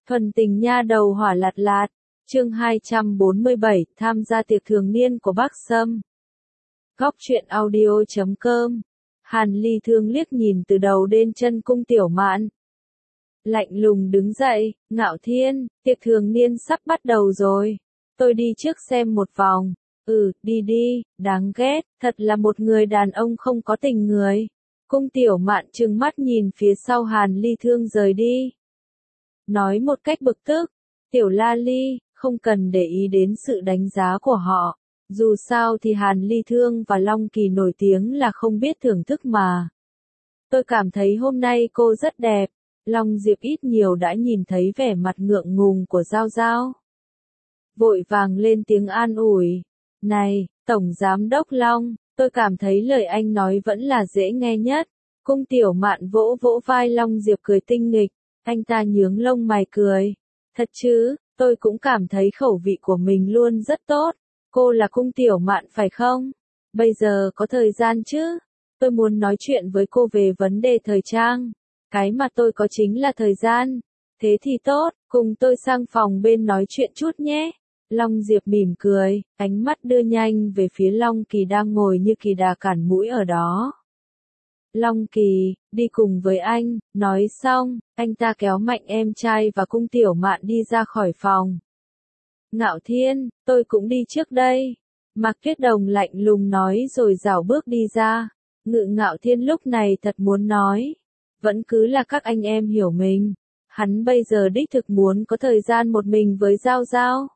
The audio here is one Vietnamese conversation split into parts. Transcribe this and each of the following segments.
Thuần tình nha đầu hỏa lạt lạt, chương 247, tham gia tiệc thường niên của bác Sâm. Góc truyện audio.com. Hàn Ly Thương liếc nhìn từ đầu đến chân Cung Tiểu Mạn. Lạnh lùng đứng dậy, Ngạo Thiên, tiệc thường niên sắp bắt đầu rồi. Tôi đi trước xem một vòng. Đi đi, đáng ghét, thật là một người đàn ông không có tình người. Cung Tiểu Mạn trừng mắt nhìn phía sau Hàn Ly Thương rời đi. Nói một cách bực tức, Tiểu La Ly, không cần để ý đến sự đánh giá của họ. Dù sao thì Hàn Ly Thương và Long Kỳ nổi tiếng là không biết thưởng thức mà. Tôi cảm thấy hôm nay cô rất đẹp. Long Diệp ít nhiều đã nhìn thấy vẻ mặt ngượng ngùng của Giao Giao. Vội vàng lên tiếng an ủi. Này, Tổng Giám đốc Long, tôi cảm thấy lời anh nói vẫn là dễ nghe nhất. Cung Tiểu Mạn vỗ vỗ vai Long Diệp cười tinh nghịch. Anh ta nhướng lông mày cười. Thật chứ, tôi cũng cảm thấy khẩu vị của mình luôn rất tốt. Cô là Cung Tiểu Mạn phải không? Bây giờ có thời gian chứ? Tôi muốn nói chuyện với cô về vấn đề thời trang. Cái mà tôi có chính là thời gian. Thế thì tốt, cùng tôi sang phòng bên nói chuyện chút nhé. Long Diệp mỉm cười, ánh mắt đưa nhanh về phía Long Kỳ đang ngồi như kỳ đà cản mũi ở đó. Long Kỳ, đi cùng với anh, nói xong, anh ta kéo mạnh em trai và Cung Tiểu Mạn đi ra khỏi phòng. Ngạo Thiên, tôi cũng đi trước đây. Mạc Tuyết Đồng lạnh lùng nói rồi rảo bước đi ra. Ngạo Thiên lúc này thật muốn nói. Vẫn cứ là các anh em hiểu mình. Hắn bây giờ đích thực muốn có thời gian một mình với Giao Giao.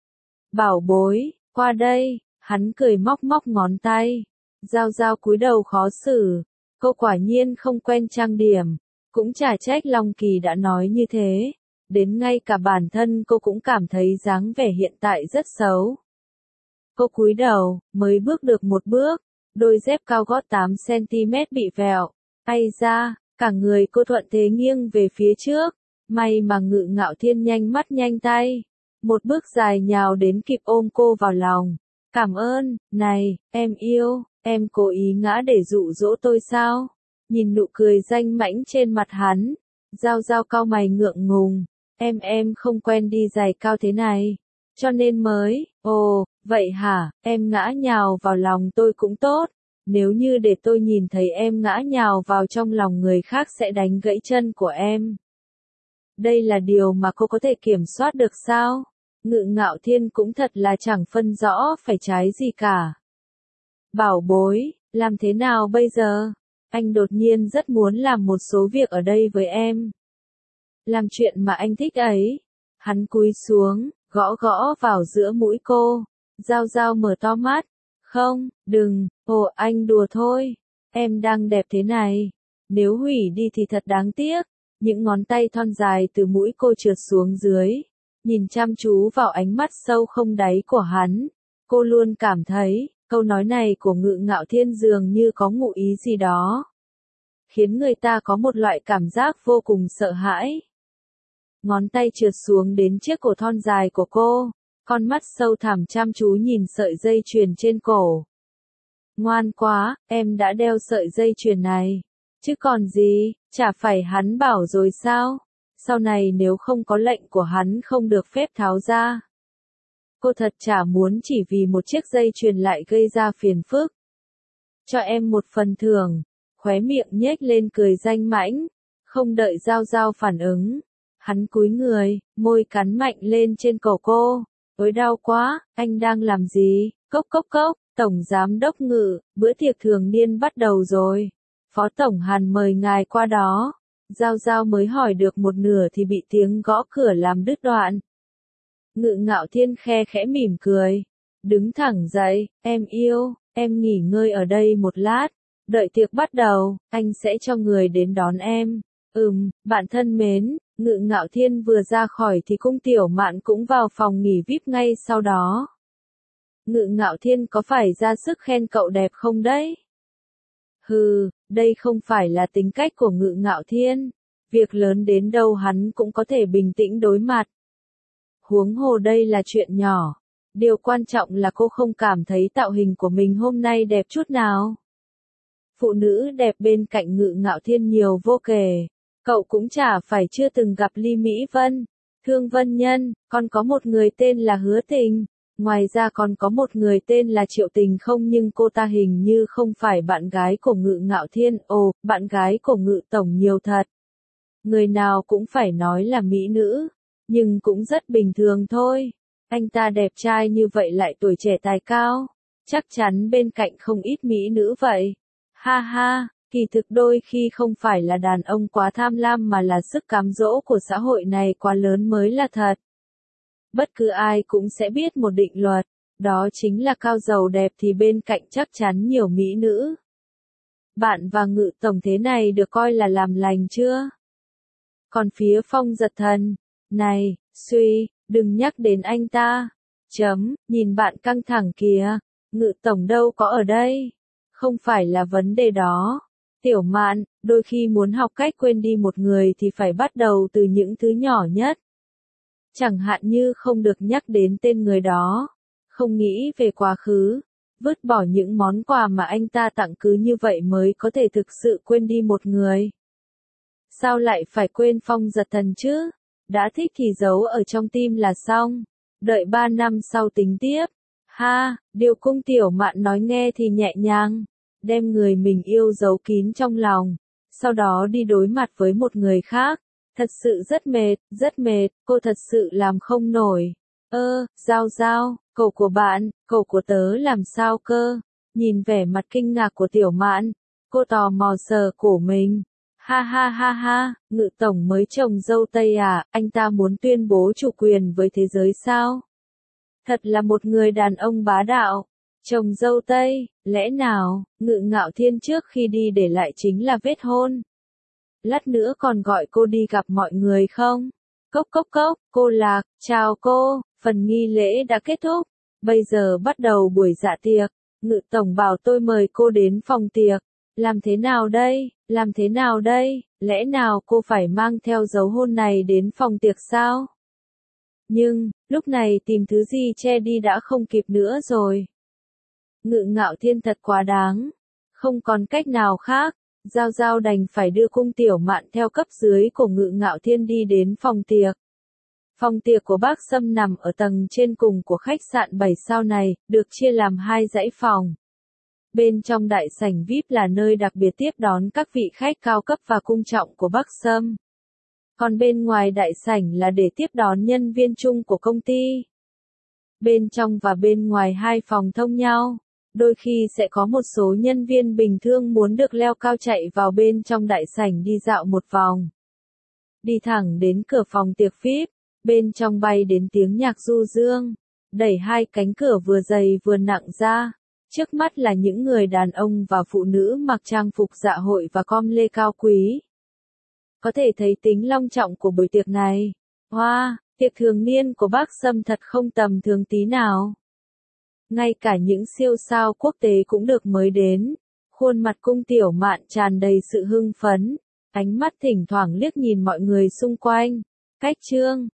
Bảo bối, qua đây, hắn cười móc móc ngón tay. Giao Giao cúi đầu khó xử. Cô quả nhiên không quen trang điểm. Cũng chả trách Long Kỳ đã nói như thế. Đến ngay cả bản thân cô cũng cảm thấy dáng vẻ hiện tại rất xấu. Cô cúi đầu, mới bước được một bước. Đôi dép cao gót 8 cm bị vẹo. Ai ra, cả người cô thuận thế nghiêng về phía trước. May mà Ngạo Thiên nhanh mắt nhanh tay. Một bước dài nhào đến kịp ôm cô vào lòng. Cảm ơn, này, em yêu. Em cố ý ngã để dụ dỗ tôi sao? Nhìn nụ cười danh mãnh trên mặt hắn. Giao Giao cau mày ngượng ngùng. Em không quen đi giày cao thế này. Cho nên mới, ồ, vậy hả, em ngã nhào vào lòng tôi cũng tốt. Nếu như để tôi nhìn thấy em ngã nhào vào trong lòng người khác sẽ đánh gãy chân của em. Đây là điều mà cô có thể kiểm soát được sao? Ngạo Thiên cũng thật là chẳng phân rõ phải trái gì cả. Bảo bối, làm thế nào bây giờ? Anh đột nhiên rất muốn làm một số việc ở đây với em. Làm chuyện mà anh thích ấy. Hắn cúi xuống, gõ gõ vào giữa mũi cô. Giao Giao mở to mắt. Không, đừng, anh đùa thôi. Em đang đẹp thế này. Nếu hủy đi thì thật đáng tiếc. Những ngón tay thon dài từ mũi cô trượt xuống dưới. Nhìn chăm chú vào ánh mắt sâu không đáy của hắn. Cô luôn cảm thấy, câu nói này của Ngạo Thiên dường như có ngụ ý gì đó. Khiến người ta có một loại cảm giác vô cùng sợ hãi. Ngón tay trượt xuống đến chiếc cổ thon dài của cô. Con mắt sâu thẳm chăm chú nhìn sợi dây chuyền trên cổ. Ngoan quá, em đã đeo sợi dây chuyền này. Chứ còn gì, chả phải hắn bảo rồi sao? Sau này nếu không có lệnh của hắn không được phép tháo ra. Cô thật chả muốn chỉ vì một chiếc dây chuyền lại gây ra phiền phức. Cho em một phần thưởng. Khóe miệng nhếch lên cười danh mãnh. Không đợi Giao Giao phản ứng. Hắn cúi người, môi cắn mạnh lên trên cổ cô. Ôi đau quá, anh đang làm gì? Cốc cốc cốc, Tổng Giám đốc Ngự, bữa tiệc thường niên bắt đầu rồi. Phó Tổng Hàn mời ngài qua đó. Giao Giao mới hỏi được một nửa thì bị tiếng gõ cửa làm đứt đoạn. Ngạo Thiên khe khẽ mỉm cười. Đứng thẳng dậy, em yêu, em nghỉ ngơi ở đây một lát. Đợi tiệc bắt đầu, anh sẽ cho người đến đón em. Bạn thân mến, Ngạo Thiên vừa ra khỏi thì Cung Tiểu Mạn cũng vào phòng nghỉ VIP ngay sau đó. Ngạo Thiên có phải ra sức khen cậu đẹp không đấy? Đây không phải là tính cách của Ngạo Thiên. Việc lớn đến đâu hắn cũng có thể bình tĩnh đối mặt. Huống hồ đây là chuyện nhỏ. Điều quan trọng là cô không cảm thấy tạo hình của mình hôm nay đẹp chút nào. Phụ nữ đẹp bên cạnh Ngạo Thiên nhiều vô kể. Cậu cũng chả phải chưa từng gặp Ly Mỹ Vân. Thương Vân Nhân, còn có một người tên là Hứa Tình. Ngoài ra còn có một người tên là Triệu Tình không, nhưng cô ta hình như không phải bạn gái của Ngự Ngạo Thiên. Ồ, bạn gái của Ngự Tổng nhiều thật. Người nào cũng phải nói là mỹ nữ, nhưng cũng rất bình thường thôi. Anh ta đẹp trai như vậy lại tuổi trẻ tài cao, chắc chắn bên cạnh không ít mỹ nữ vậy. Ha ha, kỳ thực đôi khi không phải là đàn ông quá tham lam mà là sức cám dỗ của xã hội này quá lớn mới là thật. Bất cứ ai cũng sẽ biết một định luật, đó chính là cao giàu đẹp thì bên cạnh chắc chắn nhiều mỹ nữ. Bạn và Ngự Tổng thế này được coi là làm lành chưa? Còn phía Phong Giật Thần, này, đừng nhắc đến anh ta. Nhìn bạn căng thẳng kìa, Ngự Tổng đâu có ở đây. Không phải là vấn đề đó. Tiểu Mạn, đôi khi muốn học cách quên đi một người thì phải bắt đầu từ những thứ nhỏ nhất. Chẳng hạn như không được nhắc đến tên người đó, không nghĩ về quá khứ, vứt bỏ những món quà mà anh ta tặng, cứ như vậy mới có thể thực sự quên đi một người. Sao lại phải quên Phong Giật Thần chứ? Đã thích thì giấu ở trong tim là xong. Đợi 3 năm sau tính tiếp. Ha, điều Cung Tiểu Mạn nói nghe thì nhẹ nhàng. Đem người mình yêu giấu kín trong lòng. Sau đó đi đối mặt với một người khác. Thật sự rất mệt, cô thật sự làm không nổi. Giao, cậu của tớ làm sao cơ? Nhìn vẻ mặt kinh ngạc của Tiểu Mạn, cô tò mò sờ cổ mình. Ha, Ngự Tổng mới trồng dâu tây à, anh ta muốn tuyên bố chủ quyền với thế giới sao? Thật là một người đàn ông bá đạo. Trồng dâu tây, lẽ nào, Ngự Ngạo Thiên trước khi đi để lại chính là vết hôn? Lát nữa còn gọi cô đi gặp mọi người không? Cốc, cô Lạc, chào cô, phần nghi lễ đã kết thúc. Bây giờ bắt đầu buổi dạ tiệc. Ngự Tổng bảo tôi mời cô đến phòng tiệc. Làm thế nào đây? Lẽ nào cô phải mang theo dấu hôn này đến phòng tiệc sao? Nhưng, lúc này tìm thứ gì che đi đã không kịp nữa rồi. Ngự Ngạo Thiên thật quá đáng. Không còn cách nào khác. Giao đành phải đưa Cung Tiểu Mạn theo cấp dưới của Ngự Ngạo Thiên đi đến phòng tiệc. Phòng tiệc của Bác Sâm nằm ở tầng trên cùng của khách sạn 7 sao này, được chia làm 2 dãy phòng. Bên trong đại sảnh VIP là nơi đặc biệt tiếp đón các vị khách cao cấp và cung trọng của Bác Sâm. Còn bên ngoài đại sảnh là để tiếp đón nhân viên chung của công ty. Bên trong và bên ngoài hai phòng thông nhau. Đôi khi sẽ có một số nhân viên bình thường muốn được leo cao chạy vào bên trong đại sảnh đi dạo một vòng. Đi thẳng đến cửa phòng tiệc VIP, bên trong bay đến tiếng nhạc du dương, đẩy hai cánh cửa vừa dày vừa nặng ra. Trước mắt là những người đàn ông và phụ nữ mặc trang phục dạ hội và com lê cao quý. Có thể thấy tính long trọng của buổi tiệc này. Wow, tiệc thường niên của Bác Sâm thật không tầm thường tí nào. Ngay cả những siêu sao quốc tế cũng được mời đến. Khuôn mặt Cung Tiểu Mạn tràn đầy sự hưng phấn, ánh mắt thỉnh thoảng liếc nhìn mọi người xung quanh. Cách trương,